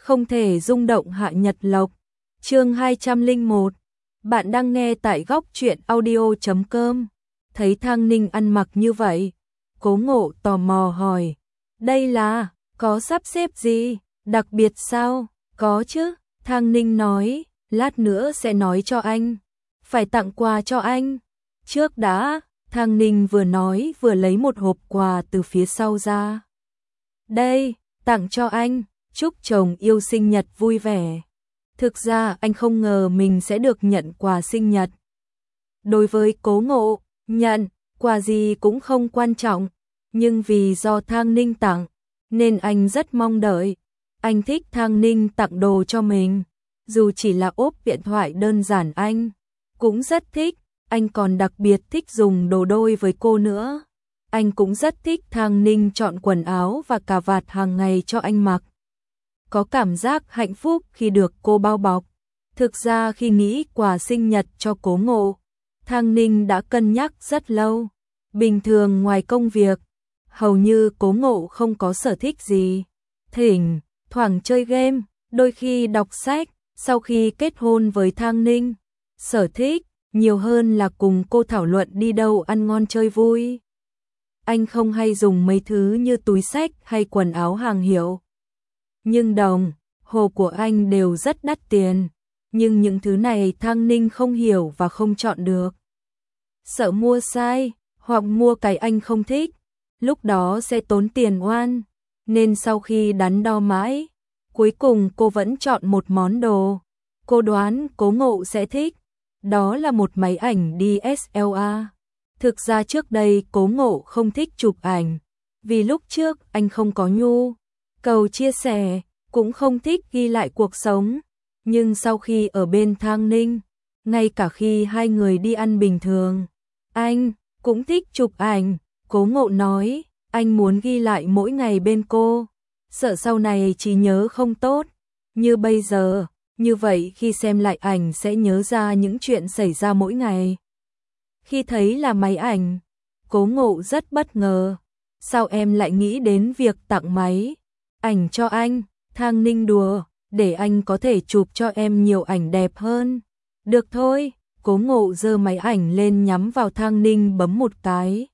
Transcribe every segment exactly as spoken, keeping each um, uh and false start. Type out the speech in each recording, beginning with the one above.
không thể rung động Hạ Nhật Lộc. Chương hai trăm lẻ một. Bạn đang nghe tại góc truyện audio chấm com. Thấy Thang Ninh ăn mặc như vậy, Cố Ngộ tò mò hỏi, đây là có sắp xếp gì đặc biệt sao? Có chứ, Thang Ninh nói, lát nữa sẽ nói cho anh. Phải tặng quà cho anh. Trước đã, Thang Ninh vừa nói vừa lấy một hộp quà từ phía sau ra. Đây, tặng cho anh, chúc chồng yêu sinh nhật vui vẻ. Thực ra anh không ngờ mình sẽ được nhận quà sinh nhật. Đối với Cố Ngộ, nhận quà gì cũng không quan trọng, nhưng vì do Thang Ninh tặng, nên anh rất mong đợi. Anh thích Thang Ninh tặng đồ cho mình, dù chỉ là ốp điện thoại đơn giản anh cũng rất thích. Anh còn đặc biệt thích dùng đồ đôi với cô nữa. Anh cũng rất thích Thang Ninh chọn quần áo và cà vạt hàng ngày cho anh mặc. Có cảm giác hạnh phúc khi được cô bao bọc. Thực ra khi nghĩ quà sinh nhật cho Cố Ngộ, Thang Ninh đã cân nhắc rất lâu. Bình thường ngoài công việc, hầu như Cố Ngộ không có sở thích gì. Thỉnh thoảng chơi game, đôi khi đọc sách. Sau khi kết hôn với Thang Ninh, sở thích nhiều hơn là cùng cô thảo luận đi đâu ăn ngon chơi vui. Anh không hay dùng mấy thứ như túi xách hay quần áo hàng hiệu. Nhưng đồng hồ của anh đều rất đắt tiền. Nhưng những thứ này Thang Ninh không hiểu và không chọn được. Sợ mua sai, hoặc mua cái anh không thích, lúc đó sẽ tốn tiền oan. Nên sau khi đắn đo mãi, cuối cùng cô vẫn chọn một món đồ cô đoán Cố Ngộ sẽ thích. Đó là một máy ảnh đê ét lờ rờ. Thực ra trước đây Cố Ngộ không thích chụp ảnh, vì lúc trước anh không có nhu cầu chia sẻ, cũng không thích ghi lại cuộc sống. Nhưng sau khi ở bên Thang Ninh, ngay cả khi hai người đi ăn bình thường, anh cũng thích chụp ảnh. Cố Ngộ nói, anh muốn ghi lại mỗi ngày bên cô, sợ sau này trí nhớ không tốt như bây giờ. Như vậy khi xem lại ảnh sẽ nhớ ra những chuyện xảy ra mỗi ngày. Khi thấy là máy ảnh, Cố Ngộ rất bất ngờ. Sao em lại nghĩ đến việc tặng máy ảnh cho anh? Thang Ninh đùa, để anh có thể chụp cho em nhiều ảnh đẹp hơn. Được thôi, Cố Ngộ giơ máy ảnh lên nhắm vào Thang Ninh bấm một cái.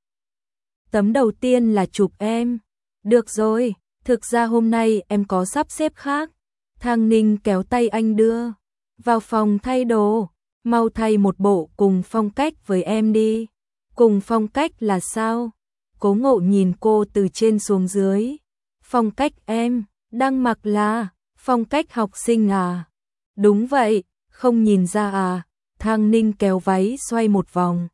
Tấm đầu tiên là chụp em. Được rồi, thực ra hôm nay em có sắp xếp khác. Thang Ninh kéo tay anh đưa vào phòng thay đồ. Mau thay một bộ cùng phong cách với em đi. Cùng phong cách là sao? Cố Ngộ nhìn cô từ trên xuống dưới. Phong cách em đang mặc là phong cách học sinh à? Đúng vậy, không nhìn ra à? Thang Ninh kéo váy xoay một vòng.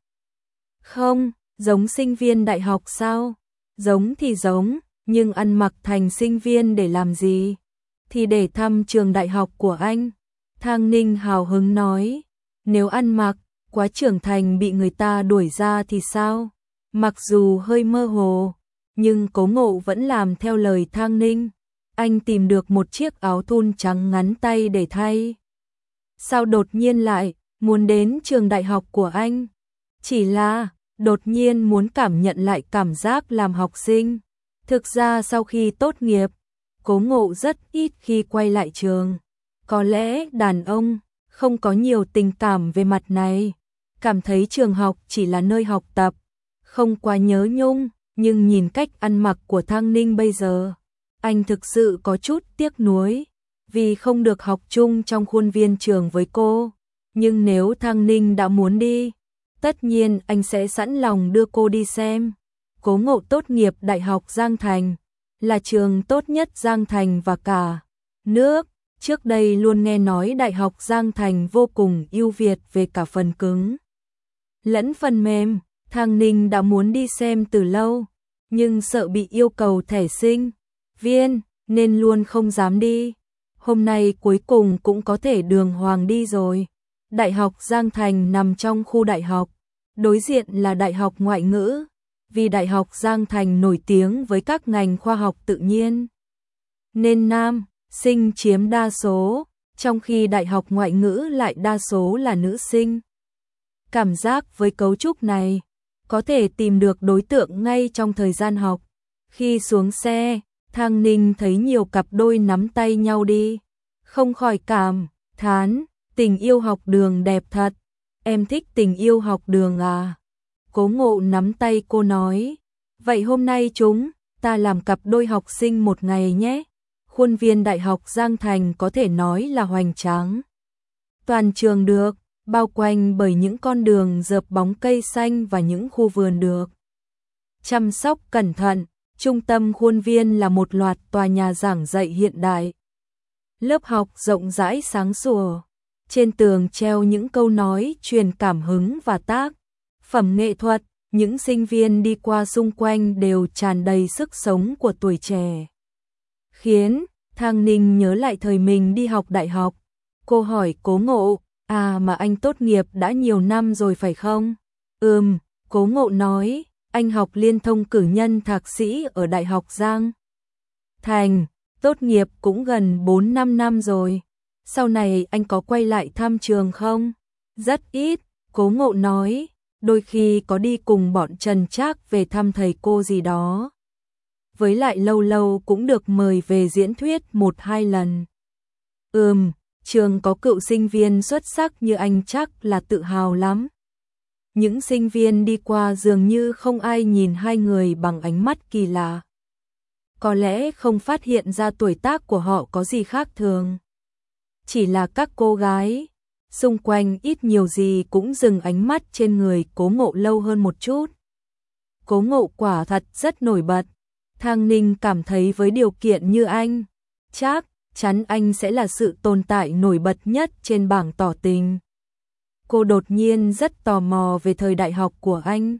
Không, giống sinh viên đại học sao? Giống thì giống, nhưng ăn mặc thành sinh viên để làm gì? Thì để thăm trường đại học của anh. Thang Ninh hào hứng nói, nếu ăn mặc quá trưởng thành bị người ta đuổi ra thì sao? Mặc dù hơi mơ hồ, nhưng Cố Ngộ vẫn làm theo lời Thang Ninh. Anh tìm được một chiếc áo thun trắng ngắn tay để thay. Sao đột nhiên lại muốn đến trường đại học của anh? Chỉ là đột nhiên muốn cảm nhận lại cảm giác làm học sinh. Thực ra sau khi tốt nghiệp, Cố Ngộ rất ít khi quay lại trường. Có lẽ đàn ông không có nhiều tình cảm về mặt này, cảm thấy trường học chỉ là nơi học tập, không quá nhớ nhung. Nhưng nhìn cách ăn mặc của Thang Ninh bây giờ, anh thực sự có chút tiếc nuối vì không được học chung trong khuôn viên trường với cô. Nhưng nếu Thang Ninh đã muốn đi, tất nhiên anh sẽ sẵn lòng đưa cô đi xem. Cố Ngộ tốt nghiệp Đại học Giang Thành, là trường tốt nhất Giang Thành và cả nước. Trước đây luôn nghe nói Đại học Giang Thành vô cùng ưu việt về cả phần cứng lẫn phần mềm. Thang Ninh đã muốn đi xem từ lâu, nhưng sợ bị yêu cầu thẻ sinh viên nên luôn không dám đi. Hôm nay cuối cùng cũng có thể đường hoàng đi rồi. Đại học Giang Thành nằm trong khu đại học, đối diện là Đại học Ngoại ngữ. Vì Đại học Giang Thành nổi tiếng với các ngành khoa học tự nhiên, nên nam sinh chiếm đa số, trong khi Đại học Ngoại ngữ lại đa số là nữ sinh. Cảm giác với cấu trúc này, có thể tìm được đối tượng ngay trong thời gian học. Khi xuống xe, Thang Ninh thấy nhiều cặp đôi nắm tay nhau đi. không khỏi cảm thán, tình yêu học đường đẹp thật, em thích tình yêu học đường à? Cố Ngộ nắm tay cô nói, vậy hôm nay chúng ta làm cặp đôi học sinh một ngày nhé. Khuôn viên Đại học Giang Thành có thể nói là hoành tráng. Toàn trường được bao quanh bởi những con đường rợp bóng cây xanh và những khu vườn được chăm sóc cẩn thận. Trung tâm khuôn viên là một loạt tòa nhà giảng dạy hiện đại. Lớp học rộng rãi sáng sủa. Trên tường treo những câu nói truyền cảm hứng và tác phẩm nghệ thuật. Những sinh viên đi qua xung quanh đều tràn đầy sức sống của tuổi trẻ. Khiến Thang Ninh nhớ lại thời mình đi học đại học. Cô hỏi Cố Ngộ, à mà anh tốt nghiệp đã nhiều năm rồi phải không? Ừm, Cố Ngộ nói, anh học liên thông cử nhân thạc sĩ ở Đại học Giang Thành, tốt nghiệp cũng gần bốn năm năm rồi. Sau này anh có quay lại thăm trường không? Rất ít, Cố Ngộ nói, đôi khi có đi cùng bọn Trần Trác về thăm thầy cô gì đó. Với lại lâu lâu cũng được mời về diễn thuyết một hai lần. Ừm, trường có cựu sinh viên xuất sắc như anh chắc là tự hào lắm. Những sinh viên đi qua dường như không ai nhìn hai người bằng ánh mắt kỳ lạ. Có lẽ không phát hiện ra tuổi tác của họ có gì khác thường. Chỉ là các cô gái xung quanh ít nhiều gì cũng dừng ánh mắt trên người Cố Ngộ lâu hơn một chút. Cố Ngộ quả thật rất nổi bật. Thang Ninh cảm thấy với điều kiện như anh, chắc chắn anh sẽ là sự tồn tại nổi bật nhất trên bảng tỏ tình. Cô đột nhiên rất tò mò về thời đại học của anh.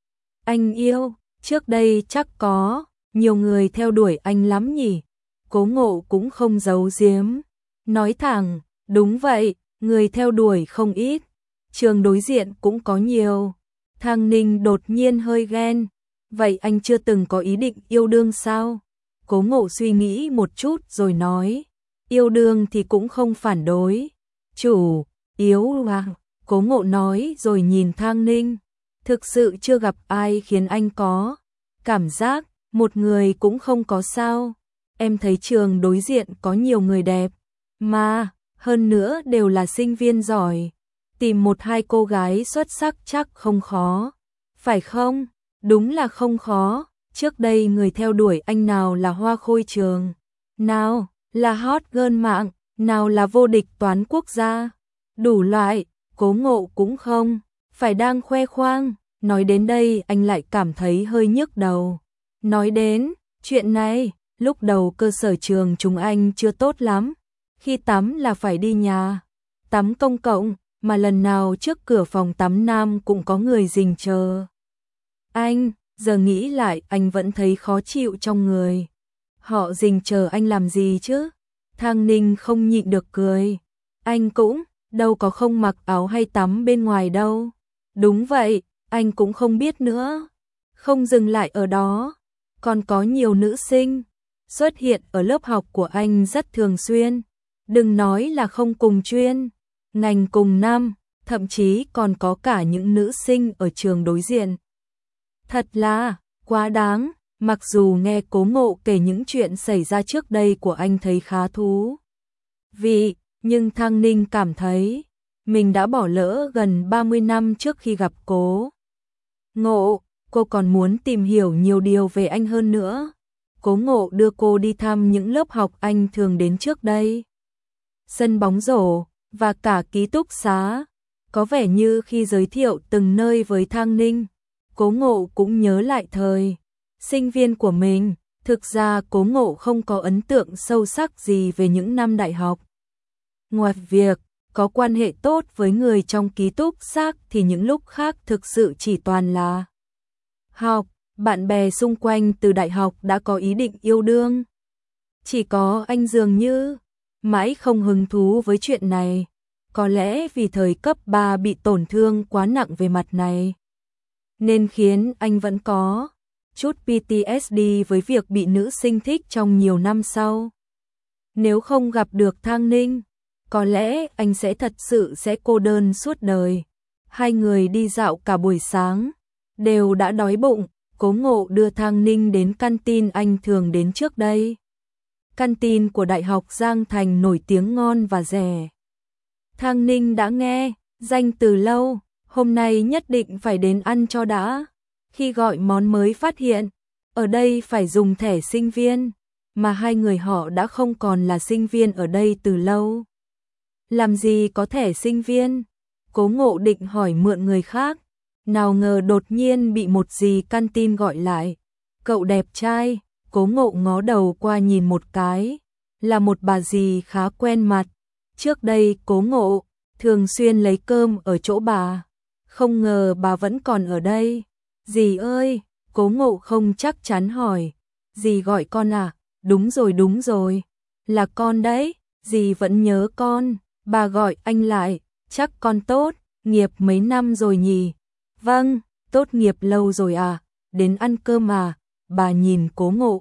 Anh yêu, trước đây chắc có nhiều người theo đuổi anh lắm nhỉ? Cố Ngộ cũng không giấu giếm, nói thẳng, đúng vậy, người theo đuổi không ít, trường đối diện cũng có nhiều. Thang Ninh đột nhiên hơi ghen, vậy anh chưa từng có ý định yêu đương sao? Cố Ngộ suy nghĩ một chút rồi nói, yêu đương thì cũng không phản đối. Chủ yếu à? Cố Ngộ nói rồi nhìn Thang Ninh, thực sự chưa gặp ai khiến anh có cảm giác một người cũng không có sao. Em thấy trường đối diện có nhiều người đẹp, mà hơn nữa đều là sinh viên giỏi, tìm một hai cô gái xuất sắc chắc không khó, phải không? Đúng là không khó, trước đây người theo đuổi anh nào là hoa khôi trường, nào là hot girl mạng, nào là vô địch toán quốc gia, đủ loại. Cố Ngộ cũng không phải đang khoe khoang. Nói đến đây anh lại cảm thấy hơi nhức đầu. Nói đến chuyện này, lúc đầu cơ sở trường chúng anh chưa tốt lắm. Khi tắm là phải đi nhà tắm công cộng, mà lần nào trước cửa phòng tắm nam cũng có người rình chờ anh. Giờ nghĩ lại anh vẫn thấy khó chịu trong người. Họ rình chờ anh làm gì chứ? Thang Ninh không nhịn được cười. Anh cũng đâu có không mặc áo hay tắm bên ngoài đâu. Đúng vậy, anh cũng không biết nữa. Không dừng lại ở đó, còn có nhiều nữ sinh xuất hiện ở lớp học của anh rất thường xuyên. Đừng nói là không cùng chuyên ngành cùng năm, thậm chí còn có cả những nữ sinh ở trường đối diện. Thật là quá đáng. Mặc dù nghe Cố Ngộ kể những chuyện xảy ra trước đây của anh thấy khá thú vị, nhưng Thang Ninh cảm thấy mình đã bỏ lỡ gần ba mươi năm trước khi gặp Cố Ngộ. Cô còn muốn tìm hiểu nhiều điều về anh hơn nữa. Cố Ngộ đưa cô đi thăm những lớp học anh thường đến trước đây, sân bóng rổ và cả ký túc xá. Có vẻ như khi giới thiệu từng nơi với Thang Ninh, Cố Ngộ cũng nhớ lại thời sinh viên của mình. Thực ra Cố Ngộ không có ấn tượng sâu sắc gì về những năm đại học. Ngoài việc có quan hệ tốt với người trong ký túc xá thì những lúc khác thực sự chỉ toàn là học. Bạn bè xung quanh từ đại học đã có ý định yêu đương. Chỉ có anh dường như mãi không hứng thú với chuyện này. Có lẽ vì thời cấp ba bị tổn thương quá nặng về mặt này, nên khiến anh vẫn có chút pê tê ét đê với việc bị nữ sinh thích trong nhiều năm sau. Nếu không gặp được Thang Ninh, có lẽ anh sẽ thật sự sẽ cô đơn suốt đời. Hai người đi dạo cả buổi sáng, đều đã đói bụng. Cố Ngộ đưa Thang Ninh đến canteen anh thường đến trước đây. canteen của Đại học Giang Thành nổi tiếng ngon và rẻ. Thang Ninh đã nghe danh từ lâu, hôm nay nhất định phải đến ăn cho đã. Khi gọi món mới phát hiện, ở đây phải dùng thẻ sinh viên, mà hai người họ đã không còn là sinh viên ở đây từ lâu. Làm gì có thẻ sinh viên? Cố Ngộ định hỏi mượn người khác, nào ngờ đột nhiên bị một dì canteen gọi lại. Cậu đẹp trai. Cố Ngộ ngó đầu qua nhìn một cái, là một bà dì khá quen mặt. Trước đây Cố Ngộ thường xuyên lấy cơm ở chỗ bà, không ngờ bà vẫn còn ở đây. Dì ơi, Cố Ngộ không chắc chắn hỏi, dì gọi con à? Đúng rồi đúng rồi, là con đấy, dì vẫn nhớ con. Bà gọi anh lại, chắc con tốt nghiệp mấy năm rồi nhỉ? Vâng, tốt nghiệp lâu rồi à, đến ăn cơm à? Bà nhìn Cố Ngộ,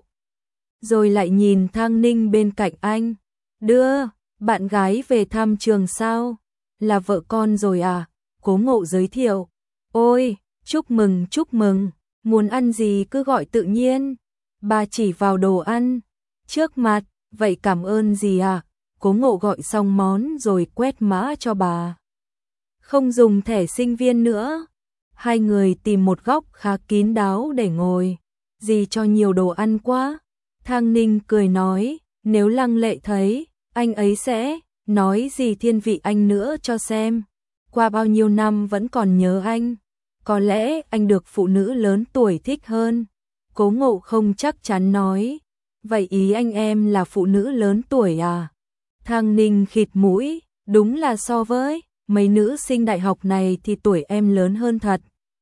rồi lại nhìn Thang Ninh bên cạnh anh. Đưa bạn gái về thăm trường sao? Là vợ con rồi à? Cố Ngộ giới thiệu. Ôi, chúc mừng chúc mừng, muốn ăn gì cứ gọi tự nhiên. Bà chỉ vào đồ ăn trước mặt. Vậy cảm ơn dì à? Cố Ngộ gọi xong món rồi quét mã cho bà. Không dùng thẻ sinh viên nữa. Hai người tìm một góc khá kín đáo để ngồi. Dì cho nhiều đồ ăn quá. Thang Ninh cười nói, nếu Lăng Lệ thấy, anh ấy sẽ nói gì thiên vị anh nữa cho xem. Qua bao nhiêu năm vẫn còn nhớ anh. Có lẽ anh được phụ nữ lớn tuổi thích hơn. Cố Ngộ không chắc chắn nói, vậy ý anh em là phụ nữ lớn tuổi à? Thang Ninh khịt mũi, đúng là so với mấy nữ sinh đại học này thì tuổi em lớn hơn thật.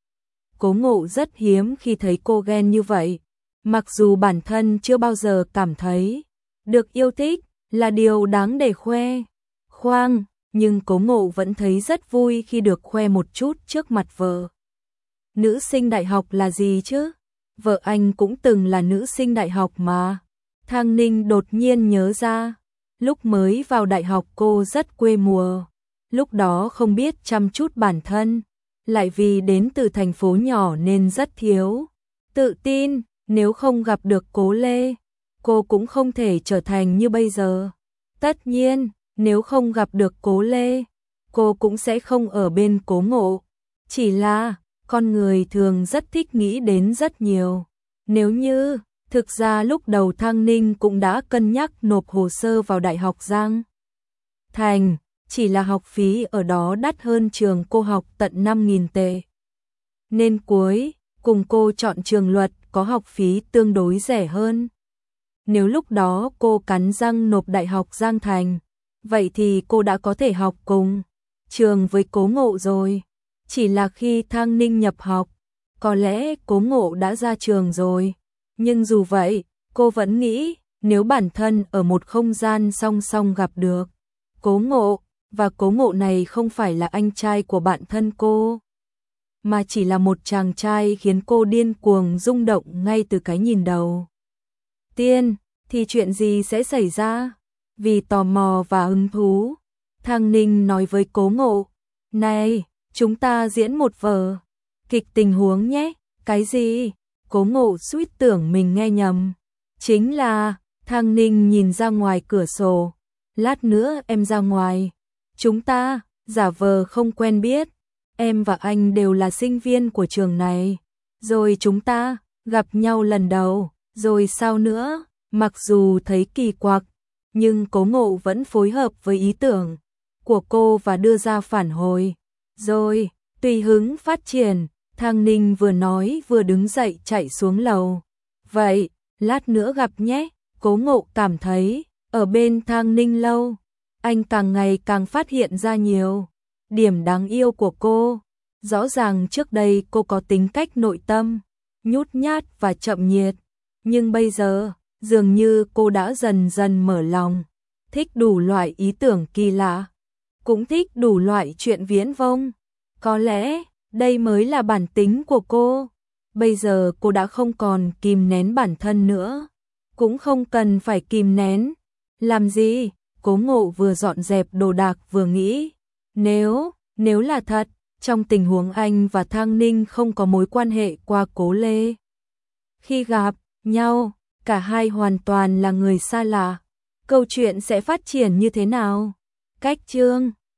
Cố Ngộ rất hiếm khi thấy cô ghen như vậy. Mặc dù bản thân chưa bao giờ cảm thấy được yêu thích là điều đáng để khoe khoang, nhưng Cố Ngộ vẫn thấy rất vui khi được khoe một chút trước mặt vợ. Nữ sinh đại học là gì chứ? Vợ anh cũng từng là nữ sinh đại học mà. Thang Ninh đột nhiên nhớ ra, lúc mới vào đại học cô rất quê mùa. Lúc đó không biết chăm chút bản thân, lại vì đến từ thành phố nhỏ nên rất thiếu tự tin. Nếu không gặp được Cố Lê, cô cũng không thể trở thành như bây giờ. Tất nhiên, nếu không gặp được Cố Lê, cô cũng sẽ không ở bên Cố Ngộ. Chỉ là, con người thường rất thích nghĩ đến rất nhiều. Nếu như, thực ra lúc đầu Thang Ninh cũng đã cân nhắc nộp hồ sơ vào Đại học Giang Thành, chỉ là học phí ở đó đắt hơn trường cô học tận năm nghìn tệ. Nên cuối cùng cô chọn trường luật có học phí tương đối rẻ hơn. Nếu lúc đó cô cắn răng nộp Đại học Giang Thành, vậy thì cô đã có thể học cùng trường với Cố Ngộ rồi. Chỉ là khi Thang Ninh nhập học, có lẽ Cố Ngộ đã ra trường rồi. Nhưng dù vậy, cô vẫn nghĩ nếu bản thân ở một không gian song song gặp được Cố Ngộ, và Cố Ngộ này không phải là anh trai của bạn thân cô, mà chỉ là một chàng trai khiến cô điên cuồng rung động ngay từ cái nhìn đầu tiên, thì chuyện gì sẽ xảy ra? Vì tò mò và hứng thú, Thang Ninh nói với Cố Ngộ, này, chúng ta diễn một vở kịch tình huống nhé. Cái gì? Cố Ngộ suýt tưởng mình nghe nhầm. Chính là, Thang Ninh nhìn ra ngoài cửa sổ, lát nữa em ra ngoài, chúng ta giả vờ không quen biết. Em và anh đều là sinh viên của trường này, rồi chúng ta gặp nhau lần đầu, rồi sao nữa? Mặc dù thấy kỳ quặc, nhưng Cố Ngộ vẫn phối hợp với ý tưởng của cô và đưa ra phản hồi. Rồi, tùy hứng phát triển, Thang Ninh vừa nói vừa đứng dậy chạy xuống lầu. Vậy, lát nữa gặp nhé. Cố Ngộ cảm thấy, ở bên Thang Ninh lâu, anh càng ngày càng phát hiện ra nhiều điểm đáng yêu của cô. Rõ ràng trước đây cô có tính cách nội tâm, nhút nhát và chậm nhiệt, nhưng bây giờ, dường như cô đã dần dần mở lòng, thích đủ loại ý tưởng kỳ lạ, cũng thích đủ loại chuyện viển vông. Có lẽ, đây mới là bản tính của cô. Bây giờ cô đã không còn kìm nén bản thân nữa, cũng không cần phải kìm nén. Làm gì? Cố Ngộ vừa dọn dẹp đồ đạc vừa nghĩ, nếu, nếu là thật, trong tình huống anh và Thang Ninh không có mối quan hệ qua Cố Lê, khi gặp nhau, cả hai hoàn toàn là người xa lạ, Câu chuyện sẽ phát triển như thế nào? Cách chương